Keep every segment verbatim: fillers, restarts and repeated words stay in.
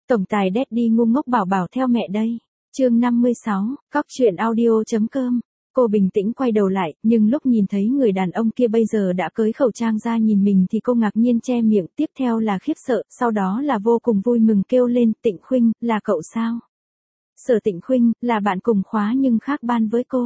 Tổng tài Daddy ngu ngốc bảo bảo theo mẹ đây. Chương năm mươi sáu, cóc truyện audio.com. Cô bình tĩnh quay đầu lại, nhưng lúc nhìn thấy người đàn ông kia bây giờ đã cởi khẩu trang ra nhìn mình thì cô ngạc nhiên che miệng, tiếp theo là khiếp sợ, sau đó là vô cùng vui mừng kêu lên, Tịnh Khuynh, là cậu sao? Sở Tịnh Khuynh, là bạn cùng khóa nhưng khác ban với cô.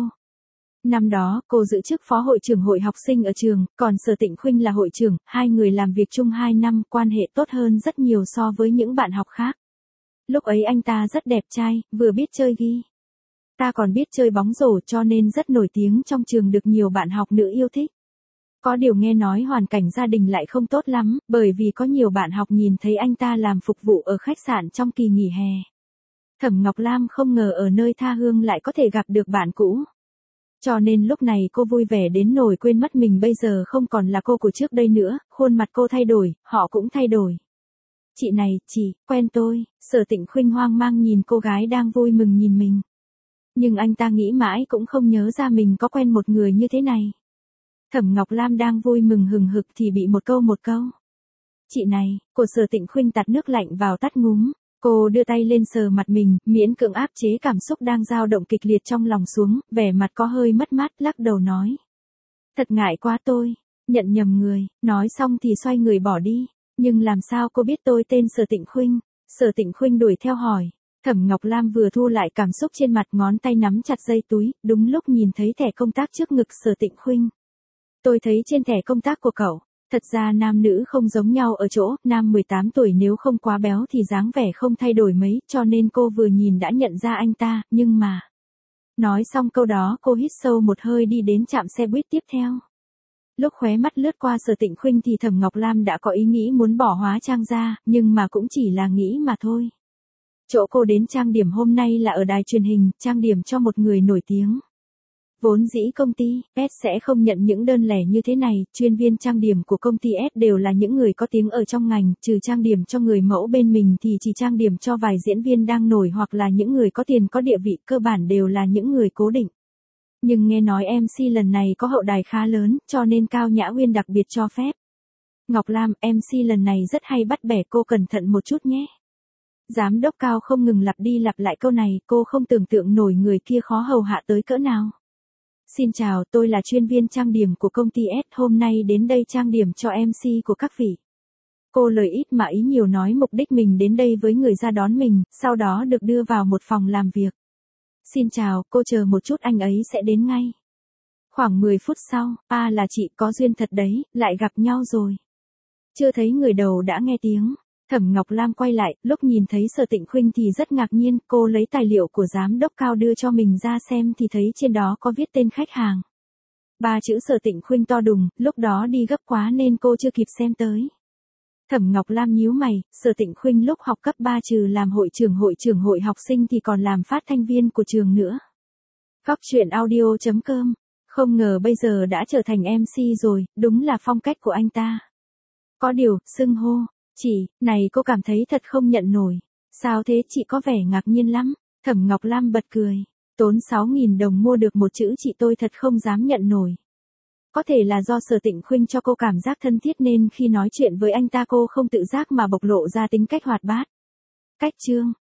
Năm đó, cô giữ chức phó hội trưởng hội học sinh ở trường, còn Sở Tịnh Khuynh là hội trưởng, hai người làm việc chung hai năm, quan hệ tốt hơn rất nhiều so với những bạn học khác. Lúc ấy anh ta rất đẹp trai, vừa biết chơi ghi. Ta còn biết chơi bóng rổ cho nên rất nổi tiếng trong trường được nhiều bạn học nữ yêu thích. Có điều nghe nói hoàn cảnh gia đình lại không tốt lắm, bởi vì có nhiều bạn học nhìn thấy anh ta làm phục vụ ở khách sạn trong kỳ nghỉ hè. Thẩm Ngọc Lam không ngờ ở nơi tha hương lại có thể gặp được bạn cũ. Cho nên lúc này cô vui vẻ đến nỗi quên mất mình bây giờ không còn là cô của trước đây nữa, khuôn mặt cô thay đổi, họ cũng thay đổi. Chị này, chị, quen tôi, Sở Tịnh Khuynh hoang mang nhìn cô gái đang vui mừng nhìn mình. Nhưng anh ta nghĩ mãi cũng không nhớ ra mình có quen một người như thế này. Thẩm Ngọc Lam đang vui mừng hừng hực thì bị một câu một câu. Chị này, của Sở Tịnh Khuynh tạt nước lạnh vào tắt ngúm. Cô đưa tay lên sờ mặt mình, miễn cưỡng áp chế cảm xúc đang dao động kịch liệt trong lòng xuống, vẻ mặt có hơi mất mát, lắc đầu nói. Thật ngại quá tôi, nhận nhầm người, nói xong thì xoay người bỏ đi. Nhưng làm sao cô biết tôi tên Sở Tịnh Khuynh? Sở Tịnh Khuynh đuổi theo hỏi. Thẩm Ngọc Lam vừa thu lại cảm xúc trên mặt, ngón tay nắm chặt dây túi, đúng lúc nhìn thấy thẻ công tác trước ngực Sở Tịnh Khuynh. Tôi thấy trên thẻ công tác của cậu, thật ra nam nữ không giống nhau ở chỗ, nam mười tám tuổi nếu không quá béo thì dáng vẻ không thay đổi mấy, cho nên cô vừa nhìn đã nhận ra anh ta, nhưng mà... Nói xong câu đó cô hít sâu một hơi đi đến trạm xe buýt tiếp theo. Lúc khóe mắt lướt qua Sở Tịnh Khuynh thì Thẩm Ngọc Lam đã có ý nghĩ muốn bỏ hóa trang ra, nhưng mà cũng chỉ là nghĩ mà thôi. Chỗ cô đến trang điểm hôm nay là ở đài truyền hình, trang điểm cho một người nổi tiếng. Vốn dĩ công ty S sẽ không nhận những đơn lẻ như thế này, chuyên viên trang điểm của công ty S đều là những người có tiếng ở trong ngành, trừ trang điểm cho người mẫu bên mình thì chỉ trang điểm cho vài diễn viên đang nổi hoặc là những người có tiền có địa vị, cơ bản đều là những người cố định. Nhưng nghe nói em xê lần này có hậu đài khá lớn, cho nên Cao Nhã Uyên đặc biệt cho phép. Ngọc Lam, em xê lần này rất hay bắt bẻ, cô cẩn thận một chút nhé. Giám đốc Cao không ngừng lặp đi lặp lại câu này, cô không tưởng tượng nổi người kia khó hầu hạ tới cỡ nào. Xin chào, tôi là chuyên viên trang điểm của công ty S, hôm nay đến đây trang điểm cho em xê của các vị. Cô lời ít mà ý nhiều nói mục đích mình đến đây với người ra đón mình, sau đó được đưa vào một phòng làm việc. Xin chào, cô chờ một chút anh ấy sẽ đến ngay. Khoảng mười phút sau, à là chị, có duyên thật đấy, lại gặp nhau rồi. Chưa thấy người đầu đã nghe tiếng. Thẩm Ngọc Lam quay lại, lúc nhìn thấy Sở Tịnh Khuynh thì rất ngạc nhiên, cô lấy tài liệu của giám đốc Cao đưa cho mình ra xem thì thấy trên đó có viết tên khách hàng. Ba chữ Sở Tịnh Khuynh to đùng, lúc đó đi gấp quá nên cô chưa kịp xem tới. Thẩm Ngọc Lam nhíu mày, Sở Tịnh Khuynh lúc học cấp ba trừ làm hội trưởng hội trưởng hội học sinh thì còn làm phát thanh viên của trường nữa. Cóc truyện audio.com, không ngờ bây giờ đã trở thành em xê rồi, đúng là phong cách của anh ta. Có điều, xưng hô, chị, này cô cảm thấy thật không nhận nổi. Sao thế, chị có vẻ ngạc nhiên lắm. Thẩm Ngọc Lam bật cười. Tốn sáu nghìn đồng mua được một chữ chị tôi thật không dám nhận nổi. Có thể là do Sở Tịnh Khuynh cho cô cảm giác thân thiết nên khi nói chuyện với anh ta cô không tự giác mà bộc lộ ra tính cách hoạt bát. Cách chương,